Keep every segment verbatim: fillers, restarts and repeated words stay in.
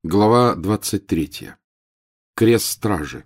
Глава двадцать третья. Крест стражи.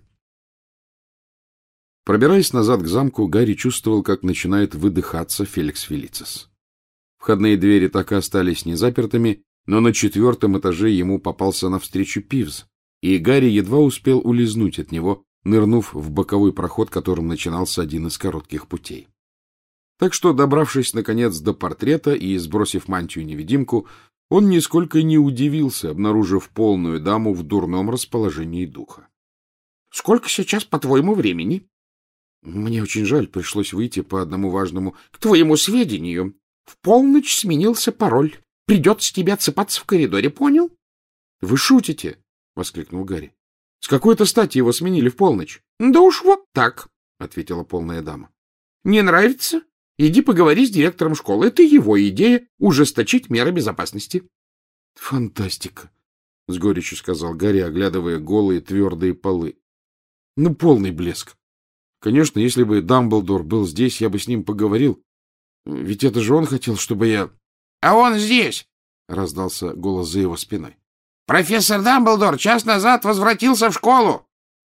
Пробираясь назад к замку, Гарри чувствовал, как начинает выдыхаться Феликс Фелицис. Входные двери так и остались незапертыми, но на четвертом этаже ему попался навстречу Пивз, и Гарри едва успел улизнуть от него, нырнув в боковой проход, которым начинался один из коротких путей. Так что, добравшись, наконец, до портрета и сбросив мантию-невидимку, он нисколько не удивился, обнаружив полную даму в дурном расположении духа. — Сколько сейчас, по-твоему, времени? — Мне очень жаль, пришлось выйти по одному важному... — К твоему сведению, в полночь сменился пароль. Придется тебе отсыпаться в коридоре, понял? — Вы шутите? — воскликнул Гарри. — С какой-то стати его сменили в полночь? — Да уж вот так, — ответила полная дама. — Не нравится? Иди поговори с директором школы. Это его идея — ужесточить меры безопасности. — Фантастика, — с горечью сказал Гарри, оглядывая голые твердые полы. — Ну, полный блеск. Конечно, если бы Дамблдор был здесь, я бы с ним поговорил. Ведь это же он хотел, чтобы я... — А он здесь! — раздался голос за его спиной. — Профессор Дамблдор час назад возвратился в школу!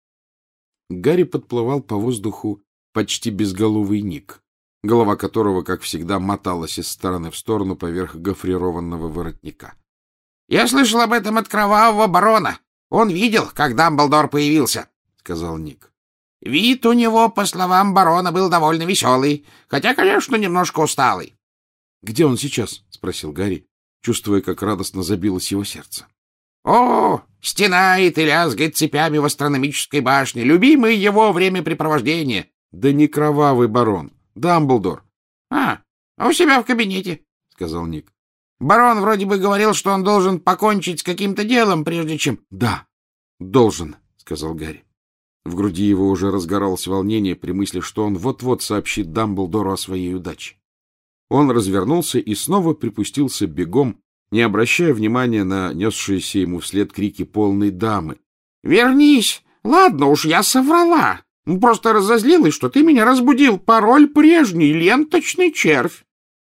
Гарри подплывал по воздуху почти безголовый Ник, голова которого, как всегда, моталась из стороны в сторону поверх гофрированного воротника. — Я слышал об этом от кровавого барона. Он видел, как Дамблдор появился, — сказал Ник. Вид у него, по словам барона, был довольно веселый, хотя, конечно, немножко усталый. — Где он сейчас? — спросил Гарри, чувствуя, как радостно забилось его сердце. — О, стенает и лязгает цепями в астрономической башне, любимое его времяпрепровождение. — Да не кровавый барон. Дамблдор. — А, у себя в кабинете, — сказал Ник. — Барон вроде бы говорил, что он должен покончить с каким-то делом, прежде чем... — Да, должен, — сказал Гарри. В груди его уже разгоралось волнение при мысли, что он вот-вот сообщит Дамблдору о своей удаче. Он развернулся и снова припустился бегом, не обращая внимания на несшиеся ему вслед крики полной дамы. — Вернись! Ладно уж, я соврала. Просто разозлилась, что ты меня разбудил. Пароль прежний, ленточный червь.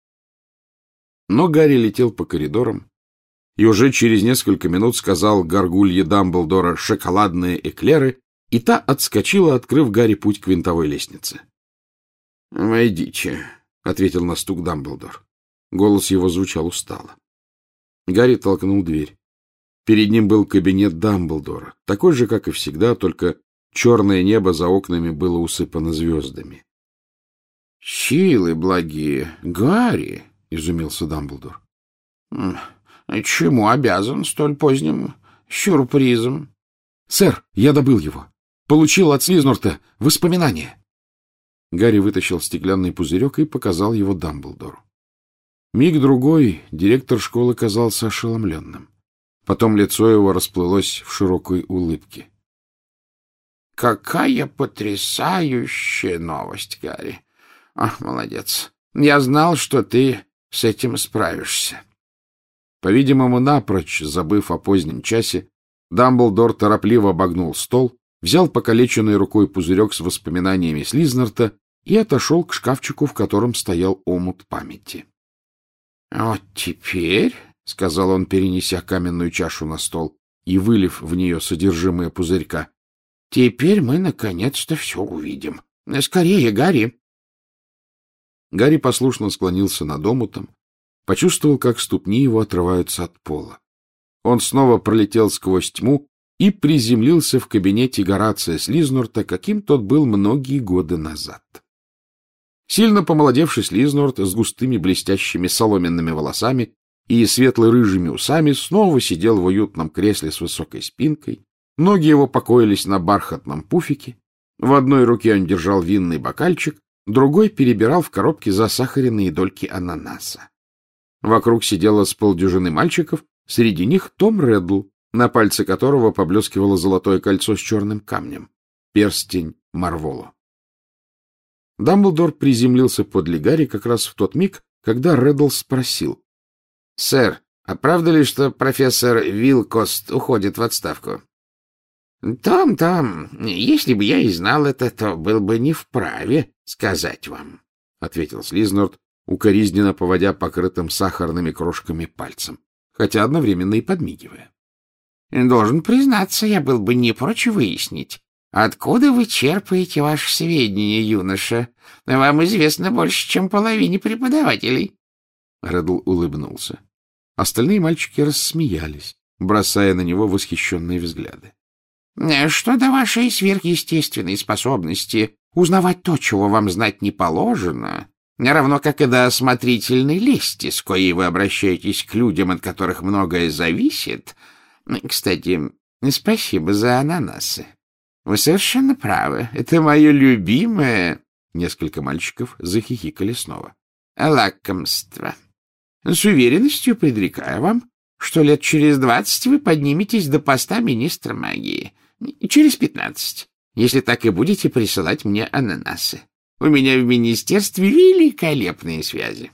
Но Гарри летел по коридорам и уже через несколько минут сказал горгулье Дамблдора «шоколадные эклеры», и та отскочила, открыв Гарри путь к винтовой лестнице. — Войдите, — ответил на стук Дамблдор. Голос его звучал устало. Гарри толкнул дверь. Перед ним был кабинет Дамблдора, такой же, как и всегда, только черное небо за окнами было усыпано звездами. — Силы благие, Гарри! — изумился Дамблдор. — Чему обязан столь поздним сюрпризом? — Сэр, я добыл его. Получил от Слизнорта воспоминания. Гарри вытащил стеклянный пузырек и показал его Дамблдору. Миг-другой директор школы казался ошеломленным. Потом лицо его расплылось в широкой улыбке. — Какая потрясающая новость, Гарри! Ах, молодец! Я знал, что ты с этим справишься. По-видимому, напрочь забыв о позднем часе, Дамблдор торопливо обогнул стол, взял покалеченной рукой пузырек с воспоминаниями Слизнорта и отошел к шкафчику, в котором стоял омут памяти. — Вот теперь, — сказал он, перенеся каменную чашу на стол и вылив в нее содержимое пузырька, — теперь мы наконец-то все увидим. Скорее, Гарри! Гарри послушно склонился над омутом, почувствовал, как ступни его отрываются от пола. Он снова пролетел сквозь тьму и приземлился в кабинете Горация Слизнорта, каким тот был многие годы назад. Сильно помолодевший Слизнорт с густыми блестящими соломенными волосами и светло-рыжими усами снова сидел в уютном кресле с высокой спинкой, ноги его покоились на бархатном пуфике, в одной руке он держал винный бокальчик, другой перебирал в коробке засахаренные дольки ананаса. Вокруг сидело с полдюжины мальчиков, среди них Том Реддл, на пальце которого поблескивало золотое кольцо с черным камнем — перстень Марволо. Дамблдор приземлился подле Гарри как раз в тот миг, когда Реддл спросил. — Сэр, а правда ли, что профессор Вилкост уходит в отставку? — Том, Том, если бы я и знал это, то был бы не вправе сказать вам, — ответил Слизнорт, укоризненно поводя покрытым сахарными крошками пальцем, хотя одновременно и подмигивая. Должен признаться, я был бы не прочь выяснить, откуда вы черпаете ваши сведения, юноша. Вам известно больше, чем половине преподавателей. Реддл улыбнулся. Остальные мальчики рассмеялись, бросая на него восхищенные взгляды. — Что до вашей сверхъестественной способности узнавать то, чего вам знать не положено, равно как и до осмотрительной лести, с коей вы обращаетесь к людям, от которых многое зависит. Кстати, спасибо за ананасы. Вы совершенно правы. Это мое любимое... Несколько мальчиков захихикали снова. Лакомство. С уверенностью предрекаю вам, что лет через двадцать вы подниметесь до поста министра магии. Через пятнадцать, если так и будете присылать мне ананасы. У меня в министерстве великолепные связи.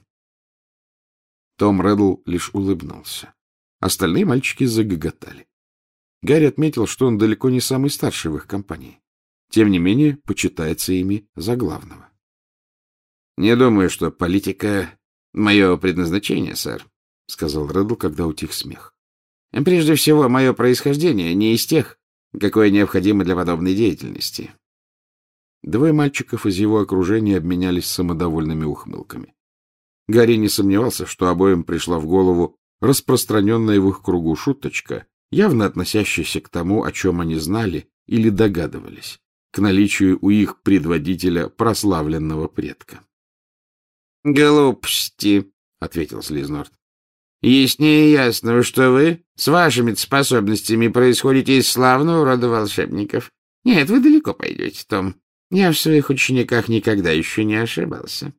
Том Реддл лишь улыбнулся. Остальные мальчики загоготали. Гарри отметил, что он далеко не самый старший в их компании. Тем не менее, почитается ими за главного. — Не думаю, что политика — мое предназначение, сэр, — сказал Реддл, когда утих смех. — Прежде всего, мое происхождение не из тех, какое необходимо для подобной деятельности. Двое мальчиков из его окружения обменялись самодовольными ухмылками. Гарри не сомневался, что обоим пришла в голову распространенная в их кругу шуточка, явно относящаяся к тому, о чем они знали или догадывались, к наличию у их предводителя прославленного предка. — Глупости, — ответил Слизнорд. — Яснее ясного, что вы с вашими способностями происходите из славного рода волшебников. Нет, вы далеко пойдете, Том. Я в своих учениках никогда еще не ошибался.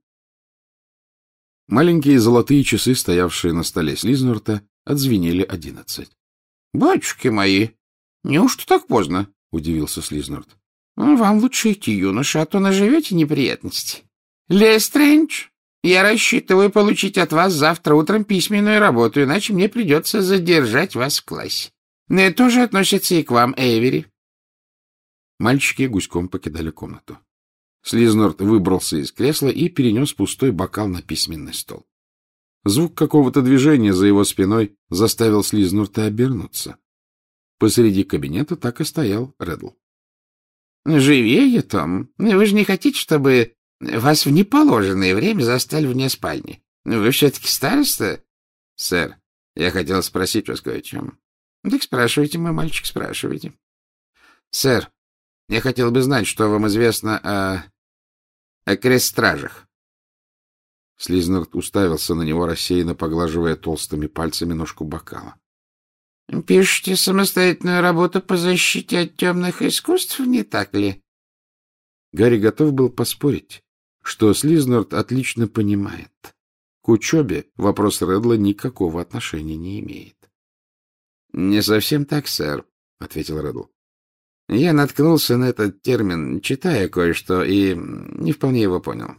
Маленькие золотые часы, стоявшие на столе Слизнорта, отзвенели одиннадцать. — Батюшки мои, неужто так поздно? — удивился Слизнорд. — Вам лучше идти, юноша, а то наживете неприятности. — Лестрендж, я рассчитываю получить от вас завтра утром письменную работу, иначе мне придется задержать вас в классе. Это тоже относится и к вам, Эйвери. Мальчики гуськом покидали комнату. Слизнорд выбрался из кресла и перенес пустой бокал на письменный стол. Звук какого-то движения за его спиной заставил Слизнорда обернуться. Посреди кабинета так и стоял Реддл. — Живее, Том. Вы же не хотите, чтобы вас в неположенное время застали вне спальни? Вы все-таки староста? — Сэр, я хотел спросить вас кое о чем. — Так спрашивайте, мой мальчик, спрашивайте. — Сэр, я хотел бы знать, что вам известно о... о крестстражах. Слизнорд уставился на него, рассеянно поглаживая толстыми пальцами ножку бокала. — Пишете самостоятельную работу по защите от темных искусств, не так ли? Гарри готов был поспорить, что Слизнорд отлично понимает. К учебе вопрос Реддла никакого отношения не имеет. — Не совсем так, сэр, — ответил Реддл. — Я наткнулся на этот термин, читая кое-что, и не вполне его понял.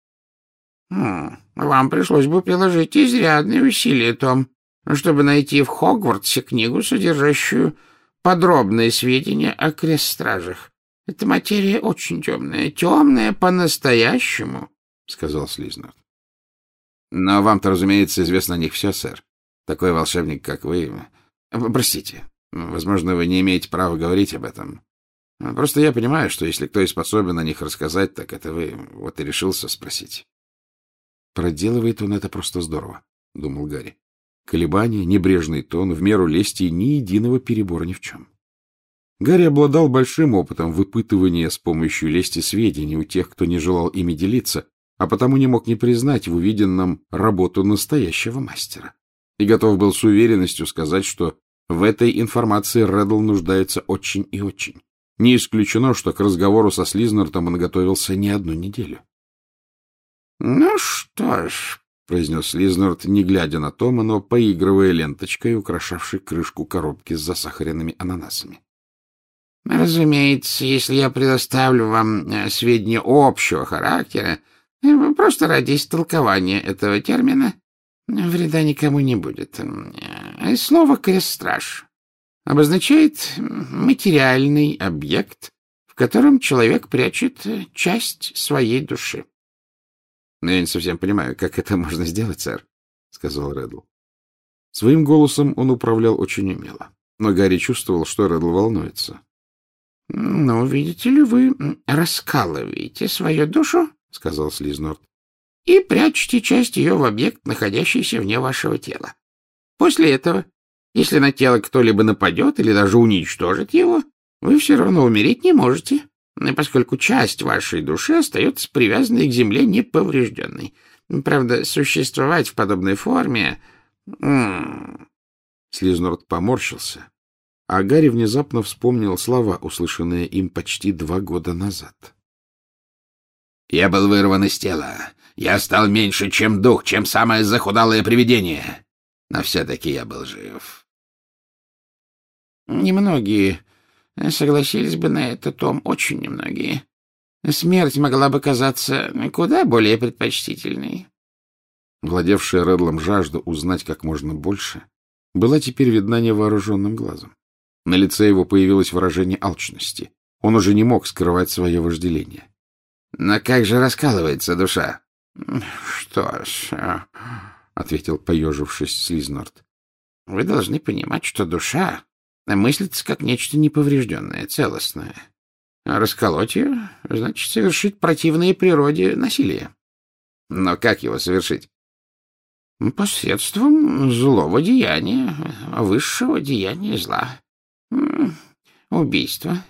— Вам пришлось бы приложить изрядные усилия, Том, чтобы найти в Хогвартсе книгу, содержащую подробные сведения о крестстражах. Эта материя очень темная, темная по-настоящему, — сказал Слизнорд. — Но вам-то, разумеется, известно о них все, сэр. Такой волшебник, как вы... Простите, возможно, вы не имеете права говорить об этом. Просто я понимаю, что если кто и способен о них рассказать, так это вы. Вот и решился спросить. Проделывает он это просто здорово, — думал Гарри. Колебания, небрежный тон, в меру лести и ни единого перебора ни в чем. Гарри обладал большим опытом выпытывания с помощью лести сведений у тех, кто не желал ими делиться, а потому не мог не признать в увиденном работу настоящего мастера. И готов был с уверенностью сказать, что в этой информации Реддл нуждается очень и очень. Не исключено, что к разговору со Слизнортом он готовился не одну неделю. — Ну что ж, — произнес Слизнорд, не глядя на Тома, но поигрывая ленточкой, украшавшей крышку коробки с засахаренными ананасами. — Разумеется, если я предоставлю вам сведения общего характера, просто ради истолкования этого термина, вреда никому не будет. Слово «крестстраж» обозначает материальный объект, в котором человек прячет часть своей души. — Но я не совсем понимаю, как это можно сделать, сэр, — сказал Реддл. Своим голосом он управлял очень умело. Но Гарри чувствовал, что Реддл волнуется. — Ну, видите ли, вы раскалываете свою душу, — сказал Слизнорд, — и прячете часть ее в объект, находящийся вне вашего тела. После этого, если на тело кто-либо нападет или даже уничтожит его, вы все равно умереть не можете, поскольку часть вашей души остается привязанной к земле неповрежденной. Правда, существовать в подобной форме... Слизнорд поморщился, а Гарри внезапно вспомнил слова, услышанные им почти два года назад. «Я был вырван из тела. Я стал меньше, чем дух, чем самое захудалое привидение. Но все-таки я был жив». Немногие согласились бы на это, Том, очень немногие. Смерть могла бы казаться куда более предпочтительной. Владевшая Реддлом жажда узнать как можно больше была теперь видна невооруженным глазом. На лице его появилось выражение алчности. Он уже не мог скрывать свое вожделение. — Но как же раскалывается душа? — Что ж, — ответил, поежившись, Слизнорд, — вы должны понимать, что душа мыслится как нечто неповрежденное, целостное. А расколоть ее — значит совершить противное природе насилие. Но как его совершить? Посредством злого деяния, высшего деяния зла. Убийство.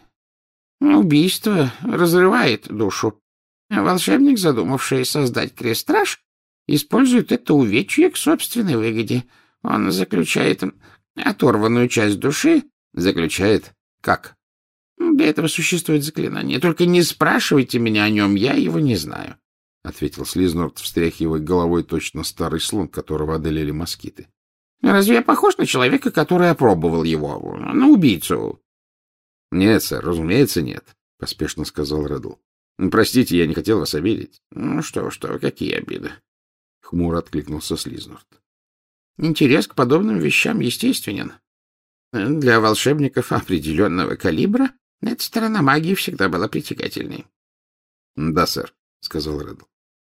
Убийство разрывает душу. Волшебник, задумавший создать крестраж, использует это увечье к собственной выгоде. Он заключает оторванную часть души. Заключает? Как? Для этого существует заклинание. Только не спрашивайте меня о нем, я его не знаю. — ответил Слизнорд, встряхивая головой точно старый слон, которого одолели москиты. — Разве я похож на человека, который опробовал его? На убийцу? — Нет, сэр, разумеется, нет, — поспешно сказал Реддл. — Простите, я не хотел вас обидеть. — Ну что, что, какие обиды? — хмуро откликнулся Слизнорд. — Интерес к подобным вещам естественен. Для волшебников определенного калибра эта сторона магии всегда была притягательной. — Да, сэр, — сказал Реддл.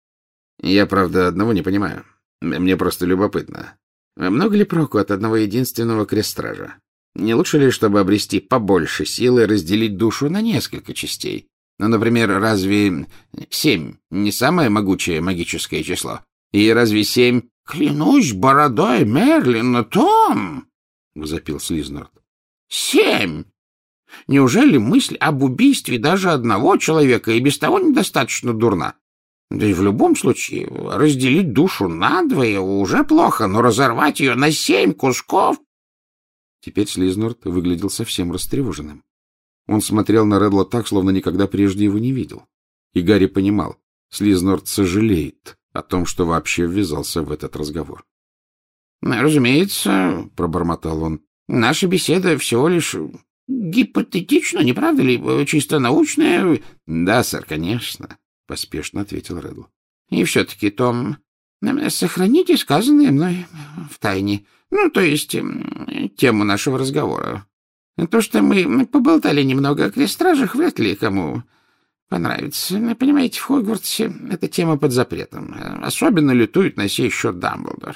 — Я, правда, одного не понимаю. Мне просто любопытно. Много ли проку от одного единственного крестстража? Не лучше ли, чтобы обрести побольше силы, разделить душу на несколько частей? Ну, например, разве семь не самое могучее магическое число? И разве семь... — Клянусь бородой Мерлина, Том! — возопил Слизнорд. — Семь! Неужели мысль об убийстве даже одного человека и без того недостаточно дурна? Да и в любом случае, разделить душу надвое уже плохо, но разорвать ее на семь кусков... Теперь Слизнорд выглядел совсем растревоженным. Он смотрел на Реддла так, словно никогда прежде его не видел. И Гарри понимал, Слизнорд сожалеет о том, что вообще ввязался в этот разговор. — Разумеется, — пробормотал он, — наша беседа всего лишь гипотетична, не правда ли? Чисто научная. — Да, сэр, конечно, — поспешно ответил Реддл. — И все-таки, Том, сохраните сказанное мной в тайне. Ну, то есть, тему нашего разговора. То, что мы поболтали немного о крестстражах, вряд ли кому понравится. Понимаете, в Хогвартсе эта тема под запретом. Особенно лютует на сей счет Дамблдор.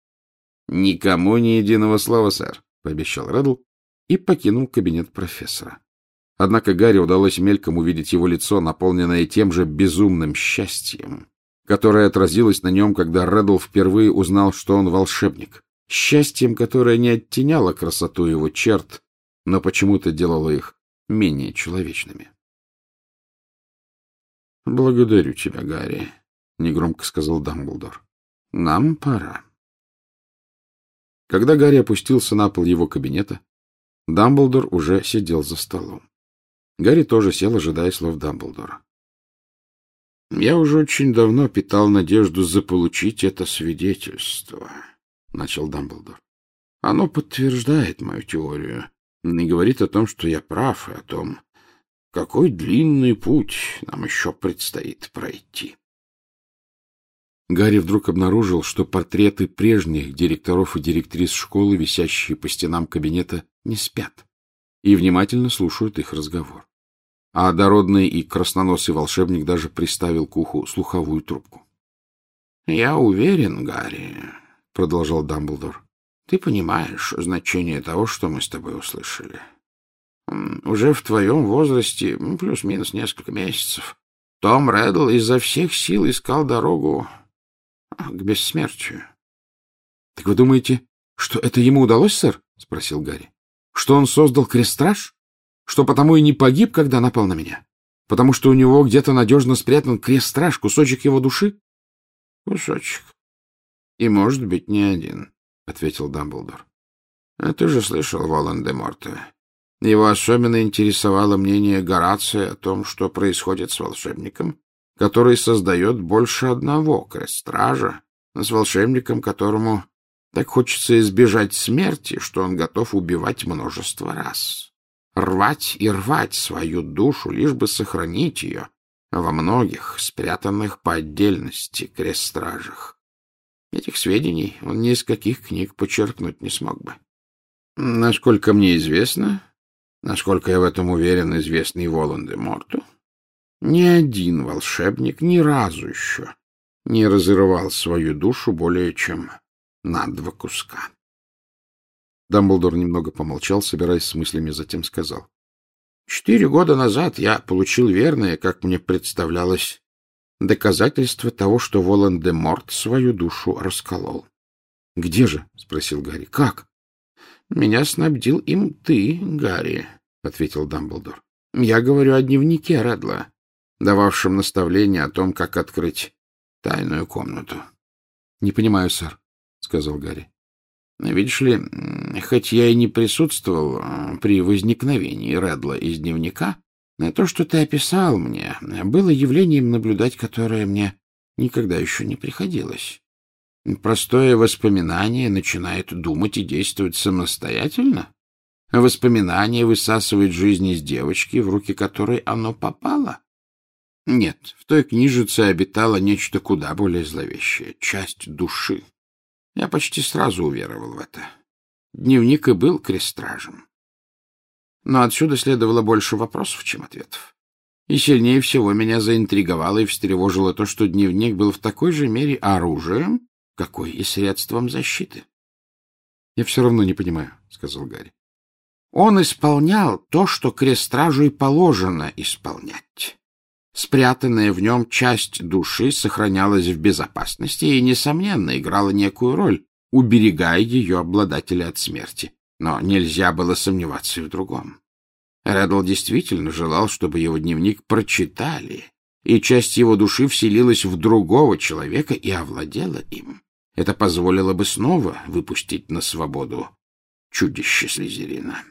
— Никому ни единого слова, сэр, — пообещал Реддл и покинул кабинет профессора. Однако Гарри удалось мельком увидеть его лицо, наполненное тем же безумным счастьем, которое отразилось на нем, когда Реддл впервые узнал, что он волшебник. Счастьем, которое не оттеняло красоту его черт, но почему-то делало их менее человечными. — Благодарю тебя, Гарри, — негромко сказал Дамблдор. — Нам пора. Когда Гарри опустился на пол его кабинета, Дамблдор уже сидел за столом. Гарри тоже сел, ожидая слов Дамблдора. — Я уже очень давно питал надежду заполучить это свидетельство, — начал Дамблдор. — Оно подтверждает мою теорию и говорит о том, что я прав, и о том, какой длинный путь нам еще предстоит пройти. Гарри вдруг обнаружил, что портреты прежних директоров и директрис школы, висящие по стенам кабинета, не спят и внимательно слушают их разговор. А дородный и красноносый волшебник даже приставил к уху слуховую трубку. — Я уверен, Гарри, — продолжал Дамблдор, — Ты понимаешь значение того, что мы с тобой услышали. Уже в твоем возрасте, плюс-минус несколько месяцев, Том Реддл изо всех сил искал дорогу к бессмертию. — Так вы думаете, что это ему удалось, сэр? — спросил Гарри. — Что он создал крестраж? Что потому и не погиб, когда напал на меня? Потому что у него где-то надежно спрятан крестраж, кусочек его души? — Кусочек. И, может быть, не один, — ответил Дамблдор. — А ты же слышал Волан-де-Морта. Его особенно интересовало мнение Горация о том, что происходит с волшебником, который создает больше одного крестража, с волшебником, которому так хочется избежать смерти, что он готов убивать множество раз. Рвать и рвать свою душу, лишь бы сохранить ее во многих, спрятанных по отдельности крестражах. Этих сведений он ни из каких книг почерпнуть не смог бы. Насколько мне известно, насколько я в этом уверен, известный Волан-де-Морту, ни один волшебник ни разу еще не разрывал свою душу более чем на два куска. Дамблдор немного помолчал, собираясь с мыслями, затем сказал. — Четыре года назад я получил верное, как мне представлялось, доказательство того, что Волан-де-Морт свою душу расколол. — Где же? — спросил Гарри. — Как? — Меня снабдил им ты, Гарри, — ответил Дамблдор. — Я говорю о дневнике Реддла, дававшем наставление о том, как открыть тайную комнату. — Не понимаю, сэр, — сказал Гарри. — Видишь ли, хоть я и не присутствовал при возникновении Реддла из дневника, то, что ты описал мне, было явлением, наблюдать которое мне никогда еще не приходилось. Простое воспоминание начинает думать и действовать самостоятельно. Воспоминание высасывает жизнь из девочки, в руки которой оно попало. Нет, в той книжице обитало нечто куда более зловещее — часть души. Я почти сразу уверовал в это. Дневник и был крестражем. Но отсюда следовало больше вопросов, чем ответов. И сильнее всего меня заинтриговало и встревожило то, что дневник был в такой же мере оружием, какой и средством защиты. — Я все равно не понимаю, — сказал Гарри. — Он исполнял то, что крестражу и положено исполнять. Спрятанная в нем часть души сохранялась в безопасности и, несомненно, играла некую роль, уберегая ее обладателя от смерти. Но нельзя было сомневаться и в другом. Реддл действительно желал, чтобы его дневник прочитали, и часть его души вселилась в другого человека и овладела им. Это позволило бы снова выпустить на свободу чудище Слизерина.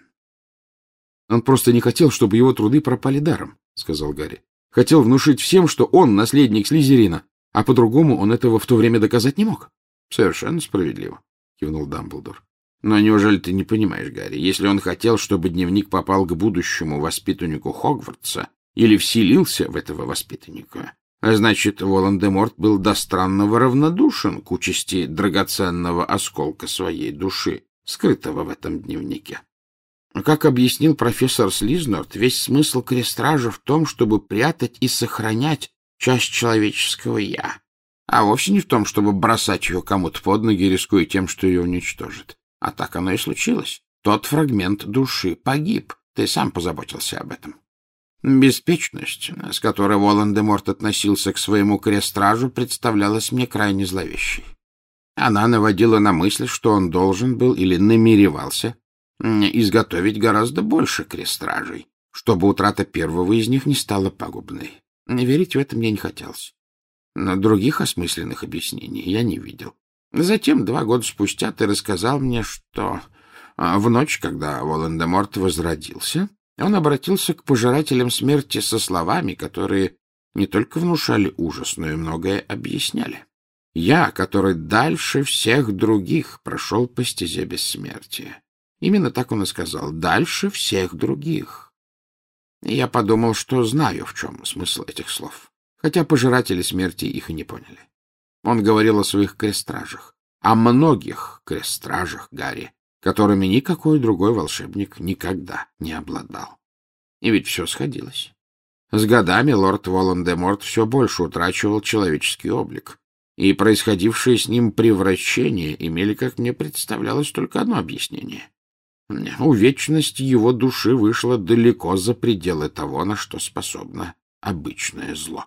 — Он просто не хотел, чтобы его труды пропали даром, — сказал Гарри. — Хотел внушить всем, что он наследник Слизерина, а по-другому он этого в то время доказать не мог. — Совершенно справедливо, — кивнул Дамблдор. — Но неужели ты не понимаешь, Гарри, если он хотел, чтобы дневник попал к будущему воспитаннику Хогвартса или вселился в этого воспитанника, а значит, Волан-де-Морт был до странного равнодушен к участи драгоценного осколка своей души, скрытого в этом дневнике. Как объяснил профессор Слизнорд, весь смысл крестража в том, чтобы прятать и сохранять часть человеческого «я», а вовсе не в том, чтобы бросать ее кому-то под ноги, рискуя тем, что ее уничтожит. А так оно и случилось. Тот фрагмент души погиб. Ты сам позаботился об этом. Беспечность, с которой Волан-де-Морт относился к своему крестражу, представлялась мне крайне зловещей. Она наводила на мысль, что он должен был или намеревался изготовить гораздо больше крестражей, чтобы утрата первого из них не стала пагубной. Верить в это мне не хотелось. Но других осмысленных объяснений я не видел. Затем, два года спустя, ты рассказал мне, что в ночь, когда Волан-де-Морт возродился, он обратился к пожирателям смерти со словами, которые не только внушали ужас, но и многое объясняли. Я, который дальше всех других прошел по стезе бессмертия. Именно так он и сказал. Дальше всех других. И я подумал, что знаю, в чем смысл этих слов, хотя пожиратели смерти их и не поняли. Он говорил о своих крестражах, о многих крестражах, Гарри, которыми никакой другой волшебник никогда не обладал. И ведь все сходилось. С годами лорд Волан-де-Морт все больше утрачивал человеческий облик, и происходившее с ним превращение имели, как мне представлялось, только одно объяснение. Увечность его души вышла далеко за пределы того, на что способно обычное зло.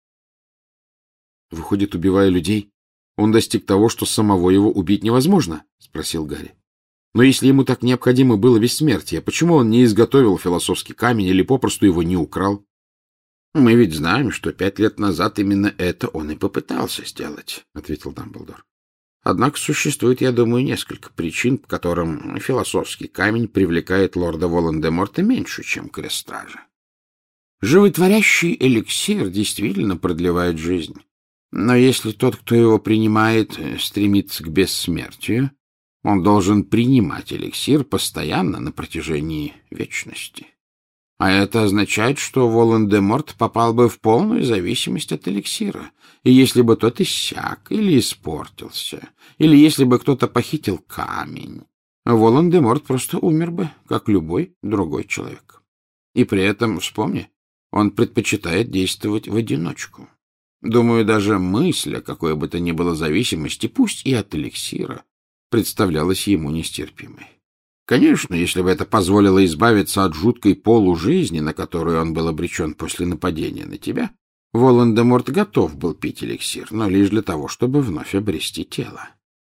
Выходит, убивая людей, он достиг того, что самого его убить невозможно? — спросил Гарри. Но если ему так необходимо было бессмертие, почему он не изготовил философский камень или попросту его не украл? — Мы ведь знаем, что пять лет назад именно это он и попытался сделать, — ответил Дамблдор. Однако существует, я думаю, несколько причин, по которым философский камень привлекает лорда Волан-де-Морта меньше, чем крест стражи. Животворящий эликсир действительно продлевает жизнь. Но если тот, кто его принимает, стремится к бессмертию, он должен принимать эликсир постоянно на протяжении вечности. А это означает, что Волан-де-Морт попал бы в полную зависимость от эликсира. И если бы тот иссяк или испортился, или если бы кто-то похитил камень, Волан-де-Морт просто умер бы, как любой другой человек. И при этом, вспомни, он предпочитает действовать в одиночку. Думаю, даже мысль о какой бы то ни было зависимости, пусть и от эликсира, представлялась ему нестерпимой. Конечно, если бы это позволило избавиться от жуткой полужизни, на которую он был обречен после нападения на тебя, Волан-де-Морт готов был пить эликсир, но лишь для того, чтобы вновь обрести тело.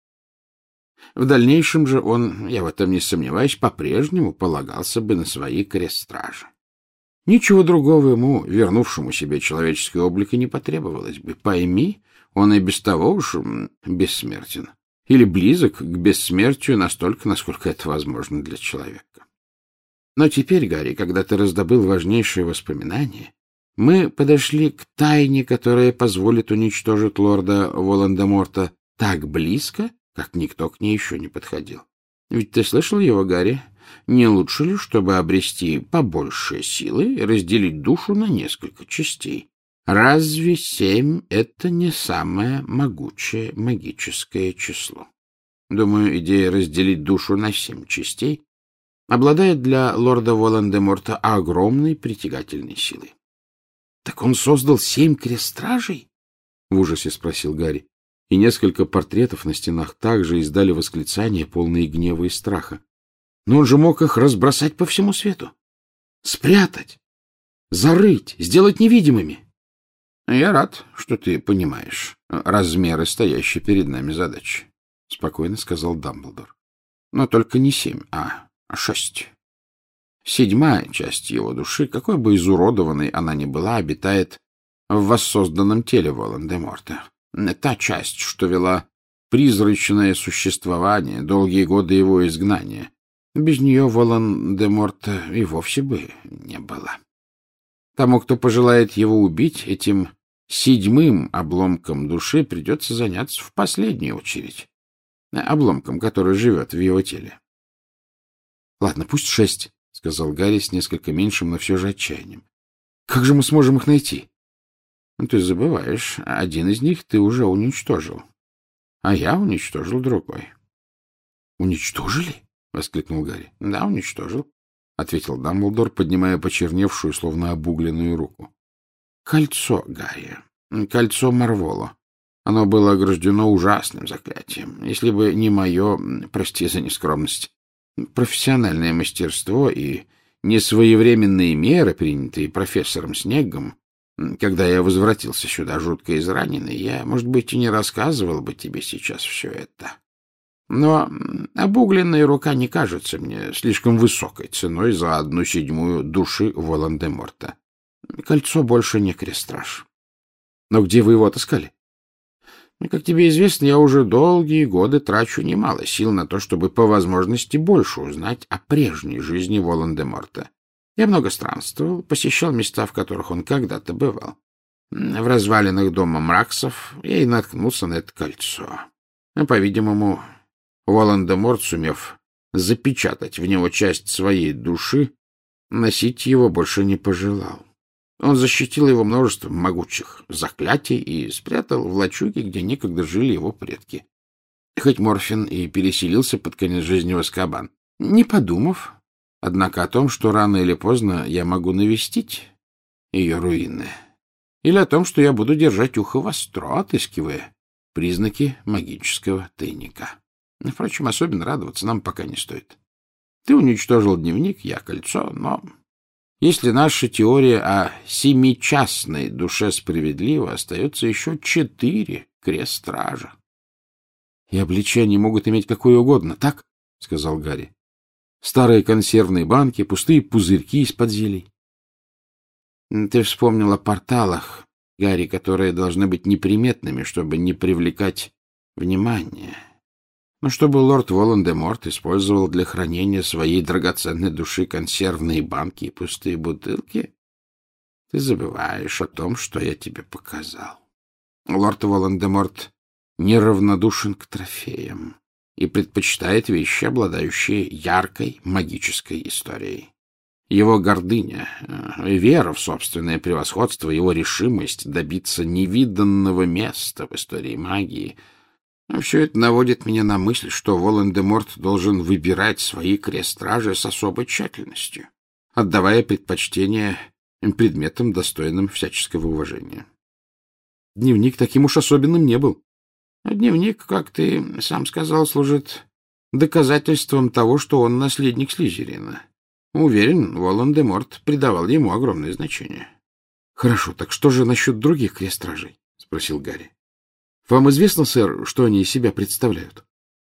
В дальнейшем же он, я в этом не сомневаюсь, по-прежнему полагался бы на свои крест-стражи. Ничего другого ему, вернувшему себе человеческий облик, и не потребовалось бы. Пойми, он и без того уж бессмертен. Или близок к бессмертию настолько, насколько это возможно для человека. Но теперь, Гарри, когда ты раздобыл важнейшие воспоминания, мы подошли к тайне, которая позволит уничтожить лорда Волан-де-Морта так близко, как никто к ней еще не подходил. Ведь ты слышал его, Гарри? Не лучше ли, чтобы обрести побольше силы и разделить душу на несколько частей? Разве семь — это не самое могучее магическое число? Думаю, идея разделить душу на семь частей обладает для лорда Волан-де-Морта огромной притягательной силой. — Так он создал семь крест-стражей? — в ужасе спросил Гарри, и несколько портретов на стенах также издали восклицания, полные гнева и страха. Но он же мог их разбросать по всему свету, спрятать, зарыть, сделать невидимыми. — Я рад, что ты понимаешь размеры стоящей перед нами задачи, — спокойно сказал Дамблдор. — Но только не семь, а шесть. Седьмая часть его души, какой бы изуродованной она ни была, обитает в воссозданном теле Волан-де-Морта. Та часть, что вела призрачное существование долгие годы его изгнания. Без нее Волан-де-Морта и вовсе бы не было. Тому, кто пожелает его убить, этим седьмым обломком души придется заняться в последнюю очередь. Обломком, который живет в его теле. — Ладно, пусть шесть, — сказал Гарри с несколько меньшим, но все же отчаянием. — Как же мы сможем их найти? — Ты забываешь, один из них ты уже уничтожил, а я уничтожил другой. — Уничтожили? — воскликнул Гарри. — Да, уничтожил, — ответил Дамблдор, поднимая почерневшую, словно обугленную руку. — Кольцо, Гарри, кольцо Марволо. Оно было ограждено ужасным заклятием. Если бы не мое, прости за нескромность, профессиональное мастерство и несвоевременные меры, принятые профессором Снеггом, когда я возвратился сюда жутко израненный, я, может быть, и не рассказывал бы тебе сейчас все это. Но обугленная рука не кажется мне слишком высокой ценой за одну седьмую души Волан-де-Морта. Кольцо больше не крест-страж. Но где вы его отыскали? Как тебе известно, я уже долгие годы трачу немало сил на то, чтобы по возможности больше узнать о прежней жизни Волан-де-Морта. Я много странствовал, посещал места, в которых он когда-то бывал. В развалинах дома Мраксов я и наткнулся на это кольцо. По-видимому, Волан-де-Морт, сумев запечатать в него часть своей души, носить его больше не пожелал. Он защитил его множеством могучих заклятий и спрятал в лачуге, где некогда жили его предки. Хоть Морфин и переселился под конец жизни в Азкабан, не подумав, однако, о том, что рано или поздно я могу навестить ее руины, или о том, что я буду держать ухо востро, отыскивая признаки магического тайника. Впрочем, особенно радоваться нам пока не стоит. Ты уничтожил дневник, я кольцо, но если наша теория о семичастной душе справедлива, остается еще четыре крест-стража. — И обличения могут иметь какое угодно, так? — сказал Гарри. — Старые консервные банки, пустые пузырьки из-под зелий. — Ты вспомнил о порталах, Гарри, которые должны быть неприметными, чтобы не привлекать внимания. Но чтобы лорд Волан-де-Морт использовал для хранения своей драгоценной души консервные банки и пустые бутылки, ты забываешь о том, что я тебе показал. Лорд Волан-де-Морт неравнодушен к трофеям и предпочитает вещи, обладающие яркой магической историей. Его гордыня, вера в собственное превосходство, его решимость добиться невиданного места в истории магии — все это наводит меня на мысль, что Волан-де-Морт должен выбирать свои крест-стражи с особой тщательностью, отдавая предпочтение предметам, достойным всяческого уважения. Дневник таким уж особенным не был. А дневник, как ты сам сказал, служит доказательством того, что он наследник Слизерина. Уверен, Волан-де-Морт придавал ему огромное значение. — Хорошо, так что же насчет других крест-стражей? — спросил Гарри. — Вам известно, сэр, что они из себя представляют?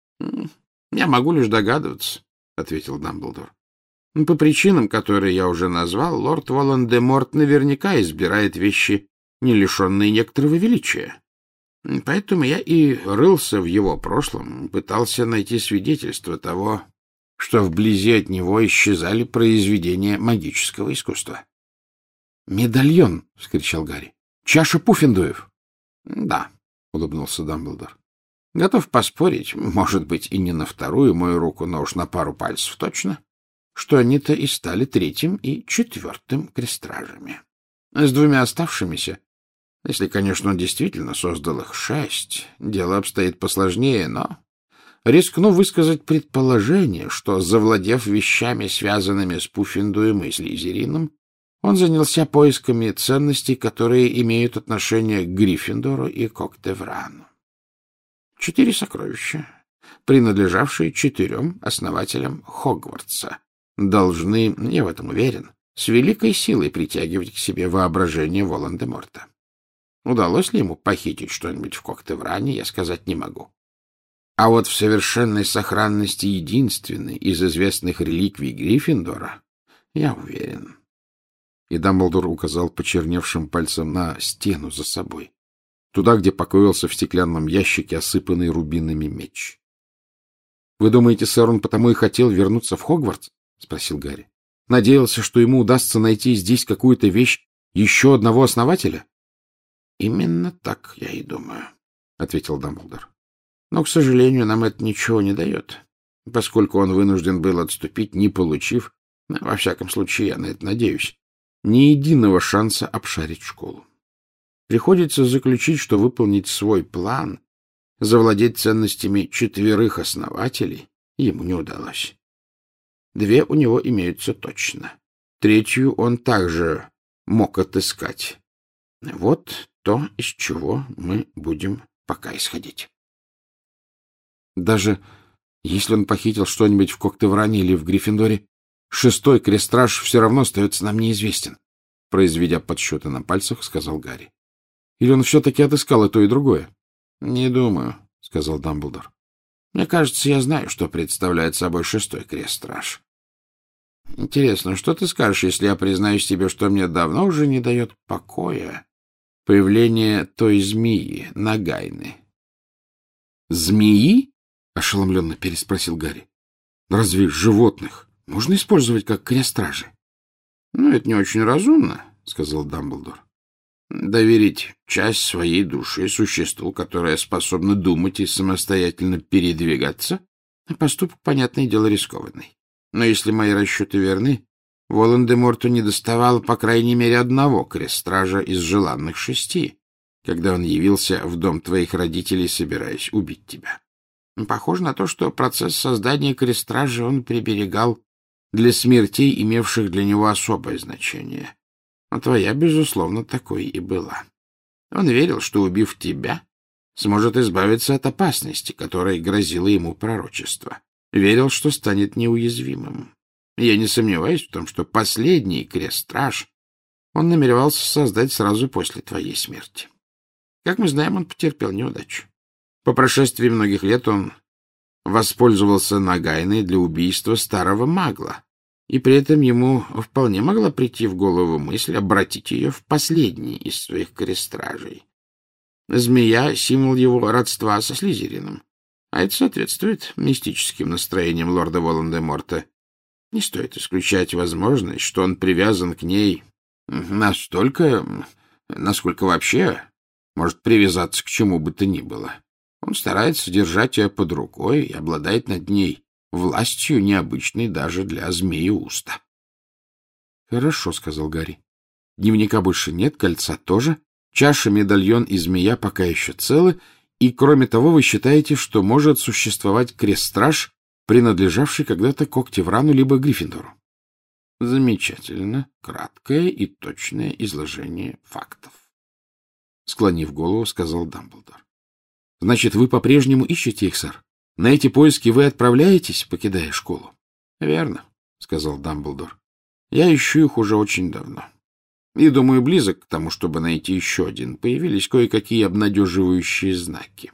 — Я могу лишь догадываться, — ответил Дамблдор. — По причинам, которые я уже назвал, лорд Волан-де-Морт наверняка избирает вещи, не лишенные некоторого величия. Поэтому я и рылся в его прошлом, пытался найти свидетельство того, что вблизи от него исчезали произведения магического искусства. — Медальон! — вскричал Гарри. — Чаша Пуффендуев! — Да, — улыбнулся Дамблдор. — Готов поспорить, может быть, и не на вторую мою руку, но уж на пару пальцев точно, что они-то и стали третьим и четвертым крестражами. С двумя оставшимися, если, конечно, он действительно создал их шесть, дело обстоит посложнее, но рискну высказать предположение, что, завладев вещами, связанными с Пуффендуем и Слизерином, он занялся поисками ценностей, которые имеют отношение к Гриффиндору и Кок-де-Врану. Четыре сокровища, принадлежавшие четырем основателям Хогвартса, должны, я в этом уверен, с великой силой притягивать к себе воображение Волан-де-Морта. Удалось ли ему похитить что-нибудь в Кок-де-Вране, я сказать не могу. А вот в совершенной сохранности единственной из известных реликвий Гриффиндора я уверен. И Дамблдор указал почерневшим пальцем на стену за собой, туда, где покоился в стеклянном ящике осыпанный рубинами меч. — Вы думаете, сэр, он потому и хотел вернуться в Хогвартс? — спросил Гарри. — Надеялся, что ему удастся найти здесь какую-то вещь еще одного основателя? — Именно так я и думаю, — ответил Дамблдор. — Но, к сожалению, нам это ничего не дает, поскольку он вынужден был отступить, не получив, во всяком случае, я на это надеюсь, ни единого шанса обшарить школу. Приходится заключить, что выполнить свой план, завладеть ценностями четверых основателей, ему не удалось. Две у него имеются точно. Третью он также мог отыскать. Вот то, из чего мы будем пока исходить. Даже если он похитил что-нибудь в Кок-де-Вране или в Гриффиндоре, шестой крестраж все равно остается нам неизвестен, — произведя подсчеты на пальцах, сказал Гарри. — Или он все-таки отыскал и то, и другое? — Не думаю, — сказал Дамблдор. — Мне кажется, я знаю, что представляет собой шестой крестраж. Интересно, что ты скажешь, если я признаюсь тебе, что мне давно уже не дает покоя появление той змеи, Нагайны? — Змеи? — ошеломленно переспросил Гарри. — Разве животных можно использовать как крестражи? — Ну, это не очень разумно, — сказал Дамблдор. — Доверить часть своей души существу, которое способно думать и самостоятельно передвигаться, поступок, понятное дело, рискованный. Но если мои расчеты верны, Волан-де-Морту недоставало по крайней мере одного крестража из желанных шести, когда он явился в дом твоих родителей, собираясь убить тебя. Похоже на то, что процесс создания крестража он приберегал для смертей, имевших для него особое значение. А твоя, безусловно, такой и была. Он верил, что, убив тебя, сможет избавиться от опасности, которой грозило ему пророчество. Верил, что станет неуязвимым. Я не сомневаюсь в том, что последний крест-страж он намеревался создать сразу после твоей смерти. Как мы знаем, он потерпел неудачу. По прошествии многих лет он воспользовался Нагайной для убийства старого магла, и при этом ему вполне могла прийти в голову мысль обратить ее в последний из своих крестражей. Змея — символ его родства со Слизерином, а это соответствует мистическим настроениям лорда Волан-де-Морта. Не стоит исключать возможность, что он привязан к ней настолько, насколько вообще может привязаться к чему бы то ни было. Он старается держать ее под рукой и обладает над ней властью, необычной даже для Змееуста. — Хорошо, — сказал Гарри. — Дневника больше нет, кольца тоже. Чаша, медальон и змея пока еще целы, и, кроме того, вы считаете, что может существовать крест-страж, принадлежавший когда-то Когтеврану либо Гриффиндору. Замечательно, краткое и точное изложение фактов. Склонив голову, сказал Дамблдор. — Значит, вы по-прежнему ищете их, сэр? На эти поиски вы отправляетесь, покидая школу? — Верно, — сказал Дамблдор. — Я ищу их уже очень давно. И, думаю, близок к тому, чтобы найти еще один. Появились кое-какие обнадеживающие знаки.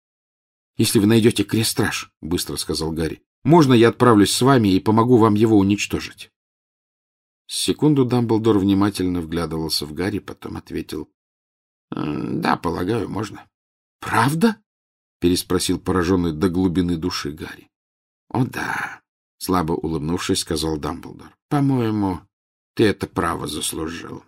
— Если вы найдете крест-страж, — быстро сказал Гарри, — можно я отправлюсь с вами и помогу вам его уничтожить? С секунду Дамблдор внимательно вглядывался в Гарри, потом ответил. — Да, полагаю, можно. — Правда? — переспросил пораженный до глубины души Гарри. — О, да, — слабо улыбнувшись, сказал Дамблдор. — По-моему, ты это право заслужил.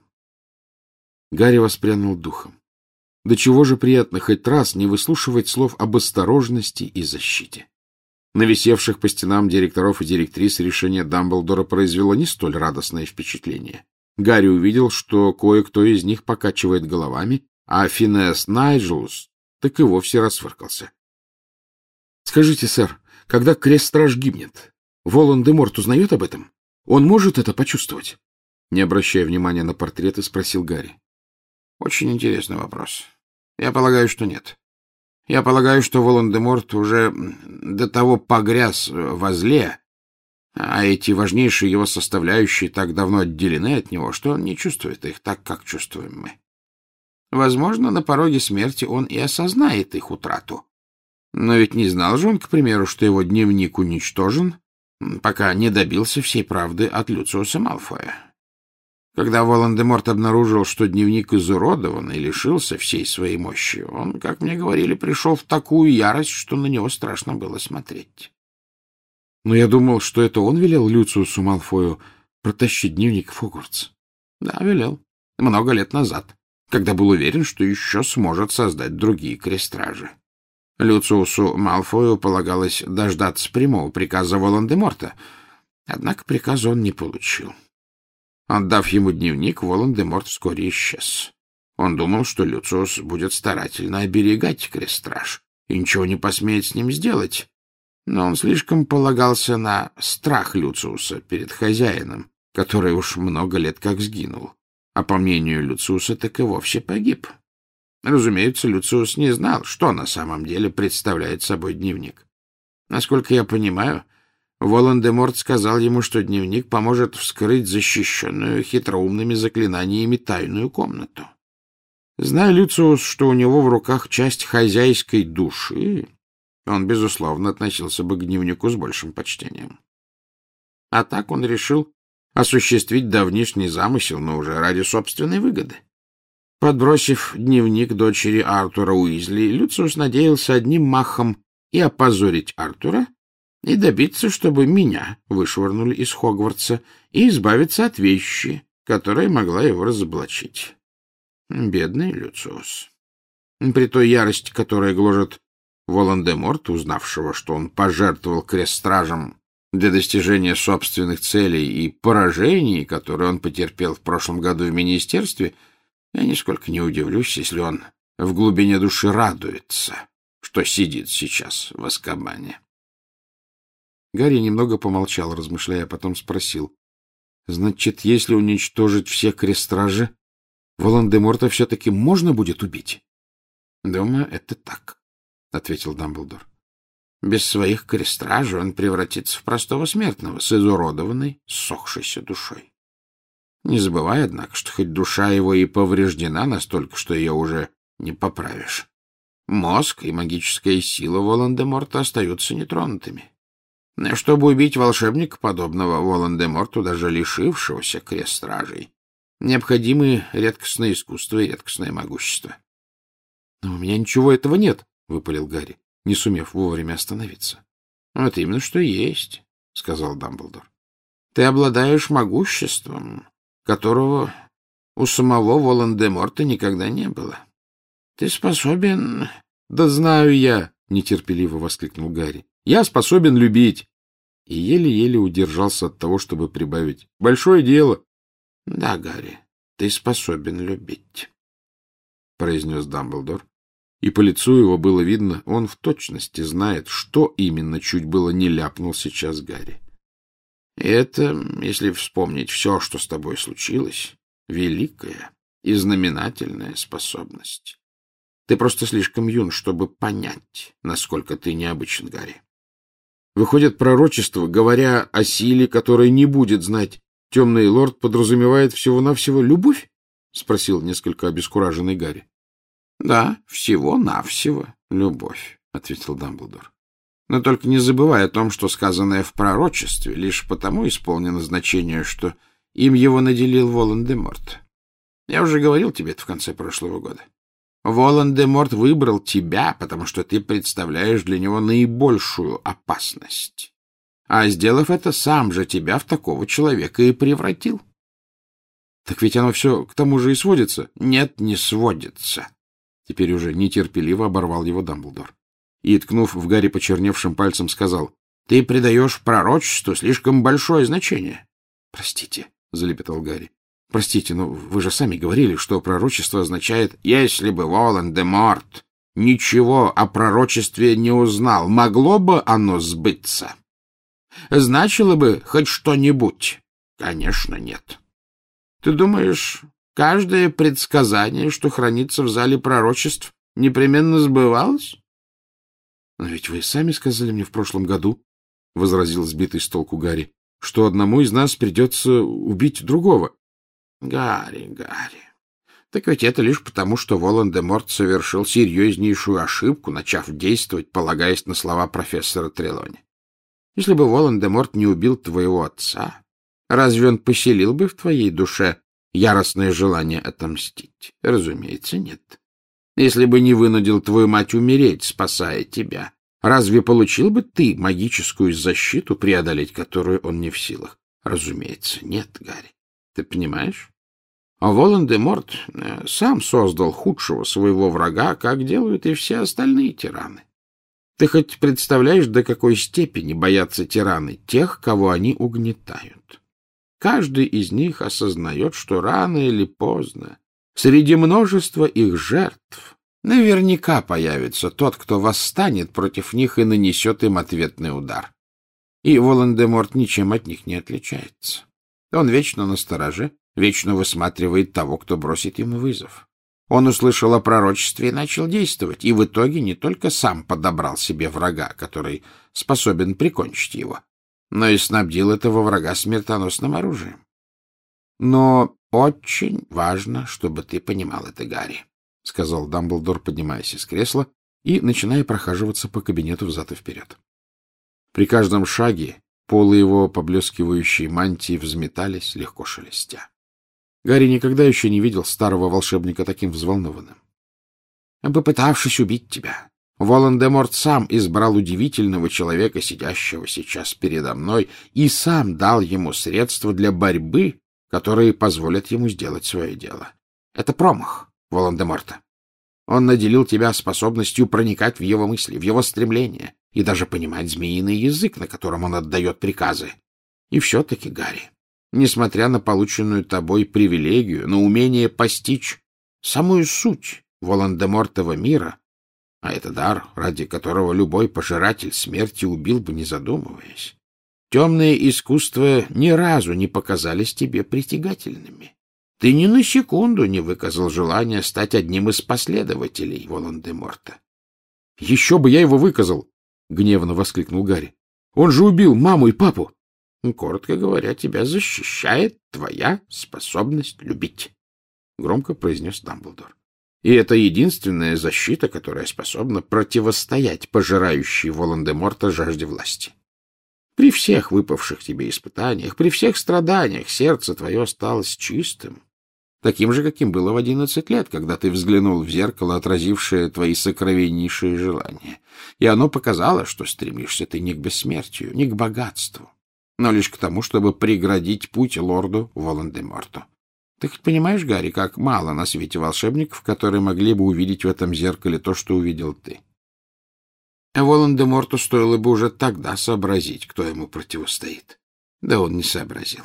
Гарри воспрянул духом. До чего же приятно хоть раз не выслушивать слов об осторожности и защите. На висевших по стенам директоров и директрис решение Дамблдора произвело не столь радостное впечатление. Гарри увидел, что кое-кто из них покачивает головами, а Финес Найджелус так и вовсе расфыркался. — Скажите, сэр, когда крест-страж гибнет, Волан-де-Морт узнает об этом? Он может это почувствовать? Не обращая внимания на портреты, спросил Гарри. — Очень интересный вопрос. Я полагаю, что нет. Я полагаю, что Волан-де-Морт уже до того погряз во зле, а эти важнейшие его составляющие так давно отделены от него, что он не чувствует их так, как чувствуем мы. Возможно, на пороге смерти он и осознает их утрату. Но ведь не знал же он, к примеру, что его дневник уничтожен, пока не добился всей правды от Люциуса Малфоя. Когда Волан-де-Морт обнаружил, что дневник изуродован и лишился всей своей мощи, он, как мне говорили, пришел в такую ярость, что на него страшно было смотреть. Но я думал, что это он велел Люциусу Малфою протащить дневник в Хогвартс. Да, велел. Много лет назад, когда был уверен, что еще сможет создать другие крестражи. Люциусу Малфою полагалось дождаться прямого приказа Волан-де-Морта, однако приказа он не получил. Отдав ему дневник, Волан-де-Морт вскоре исчез. Он думал, что Люциус будет старательно оберегать крестраж и ничего не посмеет с ним сделать, но он слишком полагался на страх Люциуса перед хозяином, который уж много лет как сгинул, а по мнению Люциуса так и вовсе погиб. Разумеется, Люциус не знал, что на самом деле представляет собой дневник. Насколько я понимаю, Волан-де-Морт сказал ему, что дневник поможет вскрыть защищенную хитроумными заклинаниями тайную комнату. Зная Люциус, что у него в руках часть хозяйской души, он, безусловно, относился бы к дневнику с большим почтением. А так он решил осуществить давнишний замысел, но уже ради собственной выгоды. Подбросив дневник дочери Артура Уизли, Люциус надеялся одним махом и опозорить Артура, и добиться, чтобы меня вышвырнули из Хогвартса, и избавиться от вещи, которая могла его разоблачить. Бедный Люциус. При той ярости, которая гложет Волан-де-Морта, узнавшего, что он пожертвовал крестстражем для достижения собственных целей, и поражений, которые он потерпел в прошлом году в министерстве, я нисколько не удивлюсь, если он в глубине души радуется, что сидит сейчас в Азкабане. Гарри немного помолчал, размышляя, а потом спросил. — Значит, если уничтожить все крестражи, Волан-де-Морта все-таки можно будет убить? — Думаю, это так, — ответил Дамблдор. — Без своих крестражей он превратится в простого смертного с изуродованной, ссохшейся душой. Не забывай, однако, что хоть душа его и повреждена настолько, что ее уже не поправишь, мозг и магическая сила Волан-де-Морта остаются нетронутыми. Чтобы убить волшебника, подобного Волан-де-Морту, даже лишившегося крестражей, необходимы редкостное искусство и редкостное могущество. — Но у меня ничего этого нет, — выпалил Гарри, не сумев вовремя остановиться. — Вот именно что есть, — сказал Дамблдор. — Ты обладаешь могуществом, которого у самого Волан-де-Морта никогда не было. Ты способен... — Да знаю я, — нетерпеливо воскликнул Гарри. — Я способен любить. И еле-еле удержался от того, чтобы прибавить. — Большое дело. — Да, Гарри, ты способен любить, — произнес Дамблдор. И по лицу его было видно, он в точности знает, что именно чуть было не ляпнул сейчас Гарри. И это, если вспомнить все, что с тобой случилось, великая и знаменательная способность. Ты просто слишком юн, чтобы понять, насколько ты необычен, Гарри. Выходит, пророчество, говоря о силе, которой не будет знать темный лорд, подразумевает всего-навсего любовь? — спросил несколько обескураженный Гарри. — Да, всего-навсего любовь, — ответил Дамблдор. — Но только не забывай о том, что сказанное в пророчестве лишь потому исполнено значение, что им его наделил Волан-де-Морт. Я уже говорил тебе это в конце прошлого года. Волан-де-Морт выбрал тебя, потому что ты представляешь для него наибольшую опасность. А сделав это, сам же тебя в такого человека и превратил. — Так ведь оно все к тому же и сводится. — Нет, не сводится. Теперь уже нетерпеливо оборвал его Дамблдор. И, ткнув в Гарри почерневшим пальцем, сказал: — Ты придаешь пророчеству слишком большое значение. — Простите, — залепетал Гарри. — Простите, но вы же сами говорили, что пророчество означает... — Если бы Волан-де-Морт ничего о пророчестве не узнал, могло бы оно сбыться? Значило бы хоть что-нибудь? Конечно, нет. Ты думаешь, каждое предсказание, что хранится в зале пророчеств, непременно сбывалось? — Но ведь вы сами сказали мне в прошлом году, — возразил сбитый с толку Гарри, — что одному из нас придется убить другого. — Гарри, Гарри, так ведь это лишь потому, что Волан-де-Морт совершил серьезнейшую ошибку, начав действовать, полагаясь на слова профессора Трелони. Если бы Волан-де-Морт не убил твоего отца, разве он поселил бы в твоей душе яростное желание отомстить? Разумеется, нет. Если бы не вынудил твою мать умереть, спасая тебя, разве получил бы ты магическую защиту, преодолеть которую он не в силах? Разумеется, нет, Гарри. Ты понимаешь? А Волан-де-Морт сам создал худшего своего врага, как делают и все остальные тираны. Ты хоть представляешь, до какой степени боятся тираны тех, кого они угнетают? Каждый из них осознает, что рано или поздно среди множества их жертв наверняка появится тот, кто восстанет против них и нанесет им ответный удар. И Волан-де-Морт ничем от них не отличается. Он вечно настороже, вечно высматривает того, кто бросит ему вызов. Он услышал о пророчестве и начал действовать, и в итоге не только сам подобрал себе врага, который способен прикончить его, но и снабдил этого врага смертоносным оружием. Но очень важно, чтобы ты понимал это, Гарри, — сказал Дамблдор, поднимаясь из кресла и начиная прохаживаться по кабинету взад и вперед. При каждом шаге полы его поблескивающей мантии взметались, легко шелестя. Гарри никогда еще не видел старого волшебника таким взволнованным. Попытавшись убить тебя, Волан-де-Морт сам избрал удивительного человека, сидящего сейчас передо мной, и сам дал ему средства для борьбы, которые позволят ему сделать свое дело. Это промах Волан-де-Морта. Он наделил тебя способностью проникать в его мысли, в его стремления и даже понимать змеиный язык, на котором он отдает приказы. И все-таки, Гарри, несмотря на полученную тобой привилегию, на умение постичь самую суть Волан-де-Мортова мира, а это дар, ради которого любой пожиратель смерти убил бы, не задумываясь, темные искусства ни разу не показались тебе притягательными. ты ни на секунду не выказал желания стать одним из последователей Волан-де-Морта. — Еще бы я его выказал! — гневно воскликнул Гарри. — Он же убил маму и папу! — Коротко говоря, тебя защищает твоя способность любить, — громко произнес Дамблдор. — И это единственная защита, которая способна противостоять пожирающей Волан-де-Морта жажде власти. При всех выпавших тебе испытаниях, при всех страданиях сердце твое осталось чистым, таким же, каким было в одиннадцать лет, когда ты взглянул в зеркало, отразившее твои сокровеннейшие желания, и оно показало, что стремишься ты не к бессмертию, не к богатству, но лишь к тому, чтобы преградить путь лорду Волан-де-Морту. Ты хоть понимаешь, Гарри, как мало на свете волшебников, которые могли бы увидеть в этом зеркале то, что увидел ты? А Волан-де-Морту стоило бы уже тогда сообразить, кто ему противостоит. Да он не сообразил.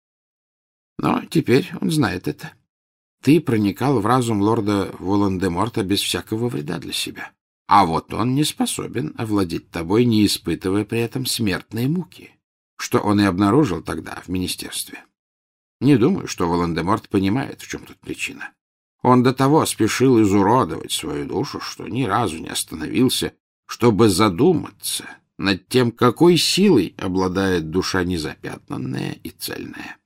Но теперь он знает это. Ты проникал в разум лорда Волан-де-Морта без всякого вреда для себя. А вот он не способен овладеть тобой, не испытывая при этом смертные муки, что он и обнаружил тогда в министерстве. Не думаю, что Волан-де-Морт понимает, в чем тут причина. Он до того спешил изуродовать свою душу, что ни разу не остановился, чтобы задуматься над тем, какой силой обладает душа незапятнанная и цельная.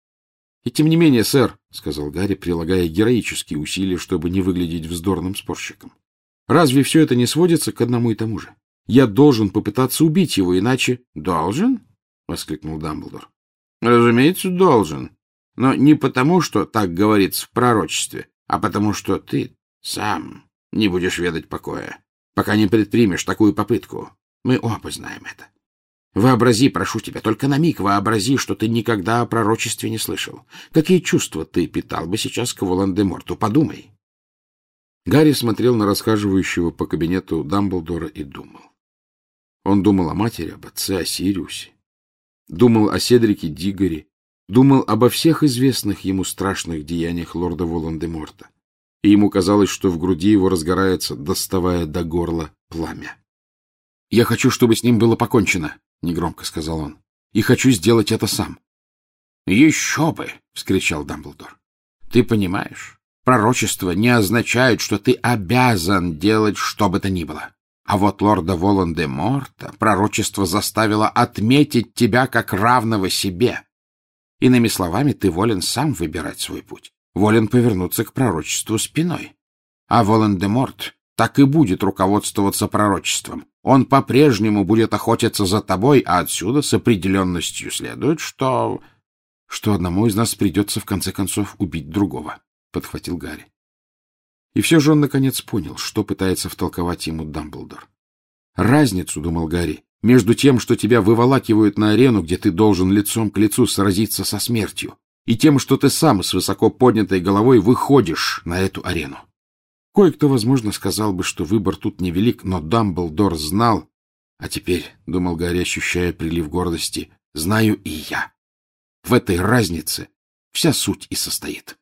— И тем не менее, сэр, — сказал Гарри, прилагая героические усилия, чтобы не выглядеть вздорным спорщиком, — разве все это не сводится к одному и тому же? Я должен попытаться убить его, иначе... — Должен? — воскликнул Дамблдор. — Разумеется, должен. Но не потому, что так говорится в пророчестве, а потому, что ты сам не будешь ведать покоя, пока не предпримешь такую попытку. Мы оба знаем это. Вообрази, прошу тебя, только на миг вообрази, что ты никогда о пророчестве не слышал. Какие чувства ты питал бы сейчас к Волан-де-Морту? Подумай. Гарри смотрел на расхаживающего по кабинету Дамблдора и думал. Он думал о матери, об отце, о Сириусе. Думал о Седрике Диггоре. Думал обо всех известных ему страшных деяниях лорда Волан-де-Морта. И ему казалось, что в груди его разгорается, доставая до горла, пламя. — Я хочу, чтобы с ним было покончено, — негромко сказал он. — И хочу сделать это сам. — Еще бы! — вскричал Дамблдор. — Ты понимаешь, пророчество не означает, что ты обязан делать что бы то ни было. А вот лорда Волан-де-Морта пророчество заставило отметить тебя как равного себе. Иными словами, ты волен сам выбирать свой путь, волен повернуться к пророчеству спиной. А Волан-де-Морт так и будет руководствоваться пророчеством. Он по-прежнему будет охотиться за тобой, а отсюда с определенностью следует, что... — Что одному из нас придется, в конце концов, убить другого, — подхватил Гарри. И все же он, наконец, понял, что пытается втолковать ему Дамблдор. Разницу, — думал Гарри, — между тем, что тебя выволакивают на арену, где ты должен лицом к лицу сразиться со смертью, и тем, что ты сам с высоко поднятой головой выходишь на эту арену. Кое-кто, возможно, сказал бы, что выбор тут невелик, но Дамблдор знал, а теперь, — думал Гарри, ощущая прилив гордости, — знаю и я. В этой разнице вся суть и состоит.